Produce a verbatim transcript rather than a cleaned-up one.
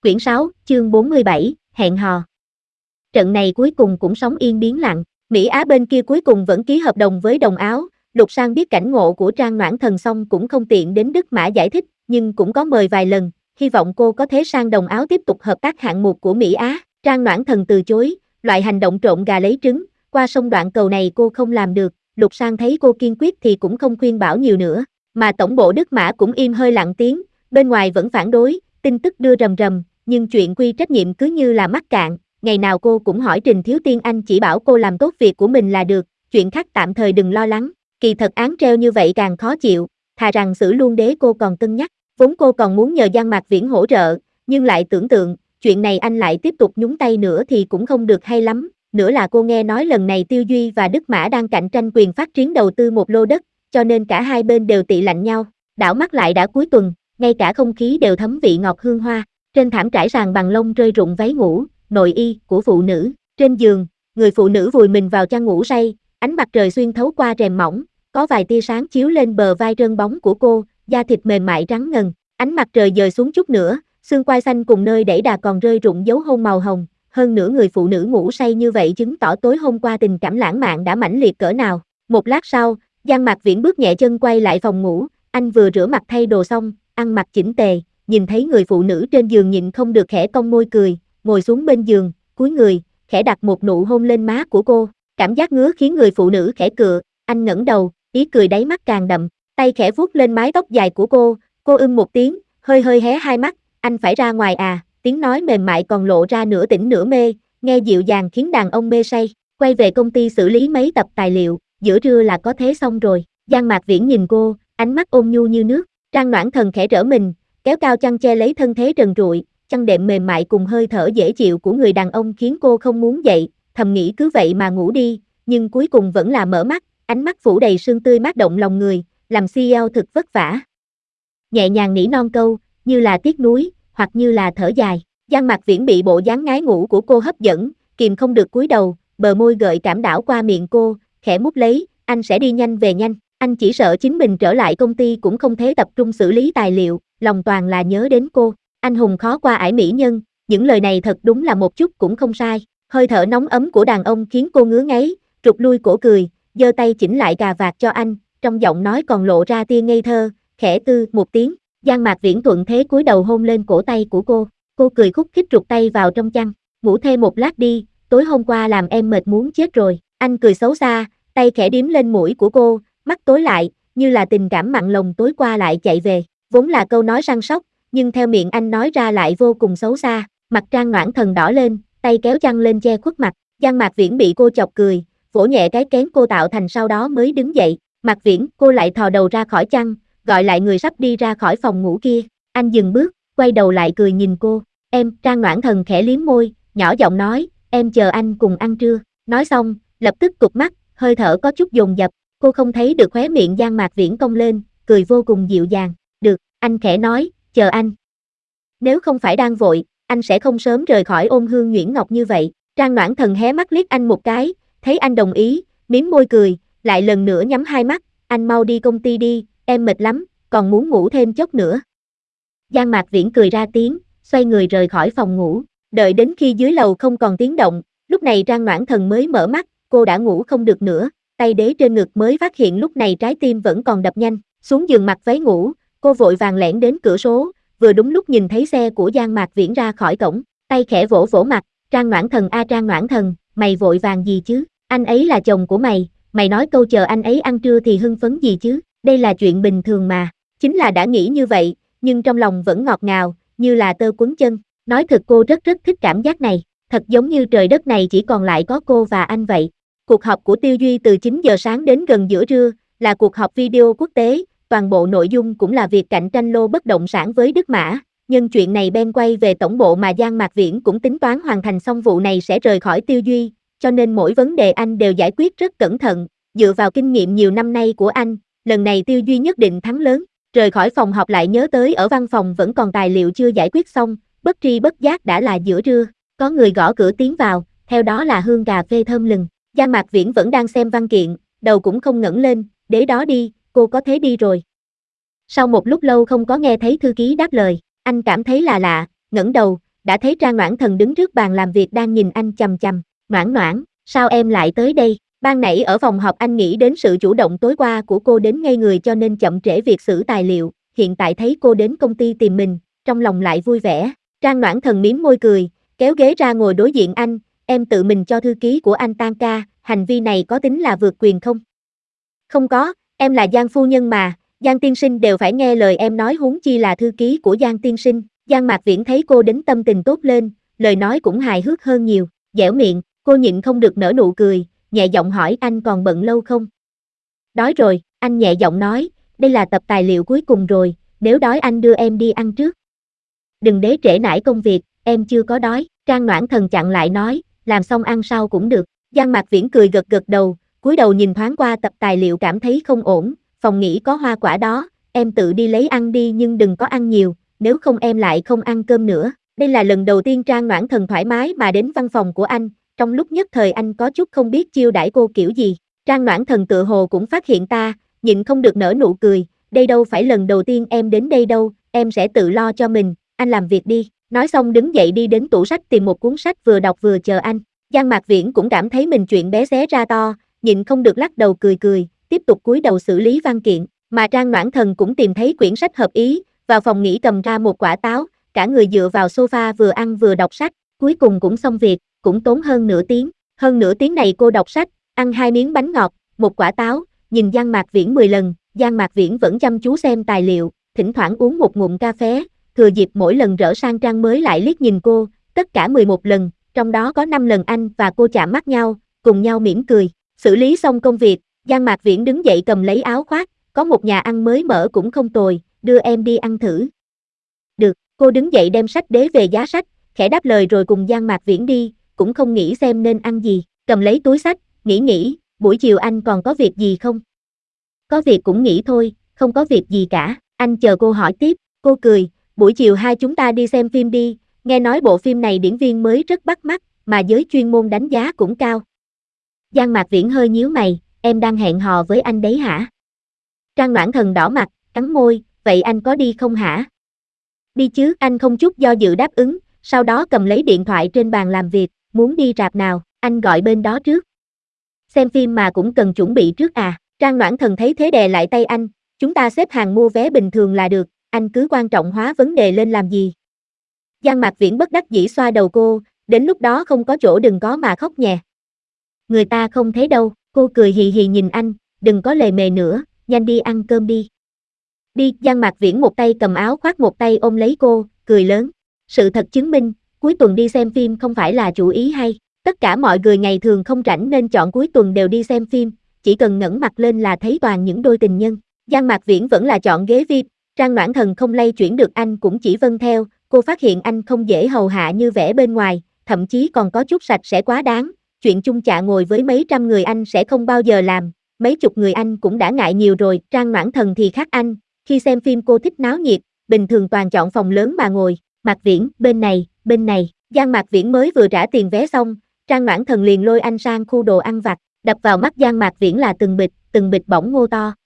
Quyển sáu, chương bốn mươi bảy, hẹn hò. Trận này cuối cùng cũng sóng yên biến lặng, Mỹ Á bên kia cuối cùng vẫn ký hợp đồng với Đồng Áo, Lục Sang biết cảnh ngộ của Trang Noãn Thần xong cũng không tiện đến Đức Mã giải thích, nhưng cũng có mời vài lần, hy vọng cô có thể sang Đồng Áo tiếp tục hợp tác hạng mục của Mỹ Á. Trang Noãn Thần từ chối, loại hành động trộn gà lấy trứng, qua sông đoạn cầu này cô không làm được, Lục Sang thấy cô kiên quyết thì cũng không khuyên bảo nhiều nữa, mà tổng bộ Đức Mã cũng im hơi lặng tiếng, bên ngoài vẫn phản đối, tin tức đưa rầm rầm. Nhưng chuyện quy trách nhiệm cứ như là mắc cạn, ngày nào cô cũng hỏi Trình Thiếu Tiên Anh chỉ bảo cô làm tốt việc của mình là được, chuyện khác tạm thời đừng lo lắng, kỳ thật án treo như vậy càng khó chịu, thà rằng xử luôn đế cô còn cân nhắc, vốn cô còn muốn nhờ Giang Mạc Viễn hỗ trợ, nhưng lại tưởng tượng, chuyện này anh lại tiếp tục nhúng tay nữa thì cũng không được hay lắm, nữa là cô nghe nói lần này Tiêu Duy và Đức Mã đang cạnh tranh quyền phát triển đầu tư một lô đất, cho nên cả hai bên đều tị lạnh nhau, đảo mắt lại đã cuối tuần, ngay cả không khí đều thấm vị ngọt hương hoa. Trên thảm trải sàn bằng lông rơi rụng váy ngủ, nội y của phụ nữ, trên giường, người phụ nữ vùi mình vào chăn ngủ say, ánh mặt trời xuyên thấu qua rèm mỏng, có vài tia sáng chiếu lên bờ vai trơn bóng của cô, da thịt mềm mại trắng ngần, ánh mặt trời dời xuống chút nữa, xương quai xanh cùng nơi đẩy đà còn rơi rụng dấu hôn màu hồng, hơn nữa người phụ nữ ngủ say như vậy chứng tỏ tối hôm qua tình cảm lãng mạn đã mãnh liệt cỡ nào. Một lát sau, Giang Mạc Viễn bước nhẹ chân quay lại phòng ngủ, anh vừa rửa mặt thay đồ xong, ăn mặc chỉnh tề. Nhìn thấy người phụ nữ trên giường nhịn không được khẽ cong môi cười, ngồi xuống bên giường, cúi người, khẽ đặt một nụ hôn lên má của cô, cảm giác ngứa khiến người phụ nữ khẽ cựa, anh ngẩng đầu, ý cười đáy mắt càng đậm, tay khẽ vuốt lên mái tóc dài của cô, cô ưng một tiếng, hơi hơi hé hai mắt, anh phải ra ngoài à, tiếng nói mềm mại còn lộ ra nửa tỉnh nửa mê, nghe dịu dàng khiến đàn ông mê say, quay về công ty xử lý mấy tập tài liệu, giữa trưa là có thế xong rồi, Giang Mạc Viễn nhìn cô, ánh mắt ôn nhu như nước, Trang Noãn Thần khẽ trở mình, kéo cao chăn che lấy thân thế trần trụi, chăn đệm mềm mại cùng hơi thở dễ chịu của người đàn ông khiến cô không muốn dậy, thầm nghĩ cứ vậy mà ngủ đi, nhưng cuối cùng vẫn là mở mắt, ánh mắt phủ đầy sương tươi mát động lòng người, làm xê e ô thực vất vả. Nhẹ nhàng nỉ non câu, như là tiếc nuối, hoặc như là thở dài, Giang Mạc Viễn bị bộ dáng ngái ngủ của cô hấp dẫn, kìm không được cúi đầu, bờ môi gợi cảm đảo qua miệng cô, khẽ mút lấy, anh sẽ đi nhanh về nhanh, anh chỉ sợ chính mình trở lại công ty cũng không thể tập trung xử lý tài liệu, lòng toàn là nhớ đến cô, anh hùng khó qua ải mỹ nhân, những lời này thật đúng là một chút cũng không sai, hơi thở nóng ấm của đàn ông khiến cô ngứa ngáy, rụt lui cổ cười, giơ tay chỉnh lại cà vạt cho anh, trong giọng nói còn lộ ra tia ngây thơ, khẽ tư một tiếng, Giang Mạc Viễn thuận thế cúi đầu hôn lên cổ tay của cô, cô cười khúc khích rụt tay vào trong chăn, ngủ thêm một lát đi, tối hôm qua làm em mệt muốn chết rồi, anh cười xấu xa, tay khẽ điếm lên mũi của cô, mắt tối lại, như là tình cảm mặn lòng tối qua lại chạy về. Vốn là câu nói săn sóc, nhưng theo miệng anh nói ra lại vô cùng xấu xa, mặt Trang Noãn Thần đỏ lên, tay kéo chăn lên che khuất mặt, Giang Mạc Viễn bị cô chọc cười, vỗ nhẹ cái kén cô tạo thành sau đó mới đứng dậy, Mạc Viễn, cô lại thò đầu ra khỏi chăn, gọi lại người sắp đi ra khỏi phòng ngủ kia, anh dừng bước, quay đầu lại cười nhìn cô, em, Trang Noãn Thần khẽ liếm môi, nhỏ giọng nói, em chờ anh cùng ăn trưa, nói xong, lập tức cụp mắt, hơi thở có chút dồn dập, cô không thấy được khóe miệng Giang Mạc Viễn cong lên, cười vô cùng dịu dàng. Được, anh khẽ nói, chờ anh. Nếu không phải đang vội, anh sẽ không sớm rời khỏi ôn hương nhuyễn ngọc như vậy. Trang Noãn Thần hé mắt liếc anh một cái, thấy anh đồng ý, mím môi cười, lại lần nữa nhắm hai mắt, anh mau đi công ty đi, em mệt lắm, còn muốn ngủ thêm chút nữa. Giang Mạc Viễn cười ra tiếng, xoay người rời khỏi phòng ngủ, đợi đến khi dưới lầu không còn tiếng động, lúc này Trang Noãn Thần mới mở mắt, cô đã ngủ không được nữa, tay đế trên ngực mới phát hiện lúc này trái tim vẫn còn đập nhanh, xuống giường mặc váy ngủ. Cô vội vàng lẻn đến cửa số, vừa đúng lúc nhìn thấy xe của Giang Mạc Viễn ra khỏi cổng, tay khẽ vỗ vỗ mặt, Trang Noãn Thần a Trang Noãn Thần, mày vội vàng gì chứ, anh ấy là chồng của mày, mày nói câu chờ anh ấy ăn trưa thì hưng phấn gì chứ, đây là chuyện bình thường mà, chính là đã nghĩ như vậy, nhưng trong lòng vẫn ngọt ngào, như là tơ quấn chân, nói thật cô rất rất thích cảm giác này, thật giống như trời đất này chỉ còn lại có cô và anh vậy. Cuộc họp của Tiêu Duy từ chín giờ sáng đến gần giữa trưa, là cuộc họp video quốc tế. Toàn bộ nội dung cũng là việc cạnh tranh lô bất động sản với Đức Mã, nhân chuyện này Ben quay về tổng bộ mà Giang Mạc Viễn cũng tính toán hoàn thành xong vụ này sẽ rời khỏi Tiêu Duy, cho nên mỗi vấn đề anh đều giải quyết rất cẩn thận, dựa vào kinh nghiệm nhiều năm nay của anh, lần này Tiêu Duy nhất định thắng lớn, rời khỏi phòng họp lại nhớ tới ở văn phòng vẫn còn tài liệu chưa giải quyết xong, bất tri bất giác đã là giữa trưa, có người gõ cửa tiến vào, theo đó là hương cà phê thơm lừng, Giang Mạc Viễn vẫn đang xem văn kiện, đầu cũng không ngẩng lên, để đó đi, cô có thế đi rồi. Sau một lúc lâu không có nghe thấy thư ký đáp lời, anh cảm thấy là lạ, ngẩng đầu, đã thấy Trang Noãn Thần đứng trước bàn làm việc đang nhìn anh chằm chằm. Noãn Noãn, sao em lại tới đây? Ban nãy ở phòng họp anh nghĩ đến sự chủ động tối qua của cô đến ngây người cho nên chậm trễ việc xử tài liệu, hiện tại thấy cô đến công ty tìm mình, trong lòng lại vui vẻ. Trang Noãn Thần mím môi cười, kéo ghế ra ngồi đối diện anh, em tự mình cho thư ký của anh tan ca, hành vi này có tính là vượt quyền không? Không có, em là Giang phu nhân mà, Giang tiên sinh đều phải nghe lời em nói huống chi là thư ký của Giang tiên sinh. Giang Mạc Viễn thấy cô đến tâm tình tốt lên, lời nói cũng hài hước hơn nhiều, dẻo miệng, cô nhịn không được nở nụ cười, nhẹ giọng hỏi anh còn bận lâu không? Đói rồi, anh nhẹ giọng nói, đây là tập tài liệu cuối cùng rồi, nếu đói anh đưa em đi ăn trước. Đừng để trễ nải công việc, em chưa có đói, Trang Noãn Thần chặn lại nói, làm xong ăn sau cũng được. Giang Mạc Viễn cười gật gật đầu, cúi đầu nhìn thoáng qua tập tài liệu cảm thấy không ổn, phòng nghỉ có hoa quả đó, em tự đi lấy ăn đi nhưng đừng có ăn nhiều, nếu không em lại không ăn cơm nữa. Đây là lần đầu tiên Trang Noãn Thần thoải mái mà đến văn phòng của anh, trong lúc nhất thời anh có chút không biết chiêu đãi cô kiểu gì. Trang Noãn Thần tự hồ cũng phát hiện ta, nhịn không được nở nụ cười, đây đâu phải lần đầu tiên em đến đây đâu, em sẽ tự lo cho mình, anh làm việc đi. Nói xong đứng dậy đi đến tủ sách tìm một cuốn sách vừa đọc vừa chờ anh. Giang Mạc Viễn cũng cảm thấy mình chuyện bé xé ra to, nhịn không được lắc đầu cười cười, tiếp tục cúi đầu xử lý văn kiện, mà Trang Noãn Thần cũng tìm thấy quyển sách hợp ý, vào phòng nghỉ cầm ra một quả táo, cả người dựa vào sofa vừa ăn vừa đọc sách, cuối cùng cũng xong việc, cũng tốn hơn nửa tiếng, hơn nửa tiếng này cô đọc sách, ăn hai miếng bánh ngọt, một quả táo, nhìn Giang Mạc Viễn mười lần, Giang Mạc Viễn vẫn chăm chú xem tài liệu, thỉnh thoảng uống một ngụm cà phê, thừa dịp mỗi lần rỡ sang trang mới lại liếc nhìn cô, tất cả mười một lần, trong đó có năm lần anh và cô chạm mắt nhau, cùng nhau mỉm cười, xử lý xong công việc, Giang Mạc Viễn đứng dậy cầm lấy áo khoác, có một nhà ăn mới mở cũng không tồi, đưa em đi ăn thử. Được, cô đứng dậy đem sách đế về giá sách, khẽ đáp lời rồi cùng Giang Mạc Viễn đi, cũng không nghĩ xem nên ăn gì, cầm lấy túi sách, nghĩ nghĩ, buổi chiều anh còn có việc gì không? Có việc cũng nghỉ thôi, không có việc gì cả, anh chờ cô hỏi tiếp, cô cười, buổi chiều hai chúng ta đi xem phim đi, nghe nói bộ phim này diễn viên mới rất bắt mắt, mà giới chuyên môn đánh giá cũng cao. Giang Mạc Viễn hơi nhíu mày, em đang hẹn hò với anh đấy hả? Trang Noãn Thần đỏ mặt, cắn môi, vậy anh có đi không hả? Đi chứ, anh không chút do dự đáp ứng, sau đó cầm lấy điện thoại trên bàn làm việc, muốn đi rạp nào, anh gọi bên đó trước. Xem phim mà cũng cần chuẩn bị trước à, Trang Noãn Thần thấy thế đè lại tay anh, chúng ta xếp hàng mua vé bình thường là được, anh cứ quan trọng hóa vấn đề lên làm gì. Giang Mạc Viễn bất đắc dĩ xoa đầu cô, đến lúc đó không có chỗ đừng có mà khóc nhè. Người ta không thấy đâu, cô cười hì hì nhìn anh, đừng có lề mề nữa, nhanh đi ăn cơm đi. Đi, Giang Mạc Viễn một tay cầm áo khoác một tay ôm lấy cô, cười lớn. Sự thật chứng minh, cuối tuần đi xem phim không phải là chủ ý hay. Tất cả mọi người ngày thường không rảnh nên chọn cuối tuần đều đi xem phim, chỉ cần ngẩng mặt lên là thấy toàn những đôi tình nhân. Giang Mạc Viễn vẫn là chọn ghế vi ai pi, Trang Noãn Thần không lay chuyển được anh cũng chỉ vâng theo, cô phát hiện anh không dễ hầu hạ như vẻ bên ngoài, thậm chí còn có chút sạch sẽ quá đáng, chuyện chung chạ ngồi với mấy trăm người anh sẽ không bao giờ làm, mấy chục người anh cũng đã ngại nhiều rồi, Trang Noãn Thần thì khác anh, khi xem phim cô thích náo nhiệt, bình thường toàn chọn phòng lớn mà ngồi, Mạc Viễn, bên này, bên này, Giang Mạc Viễn mới vừa trả tiền vé xong, Trang Noãn Thần liền lôi anh sang khu đồ ăn vặt, đập vào mắt Giang Mạc Viễn là từng bịch, từng bịch bỏng ngô to,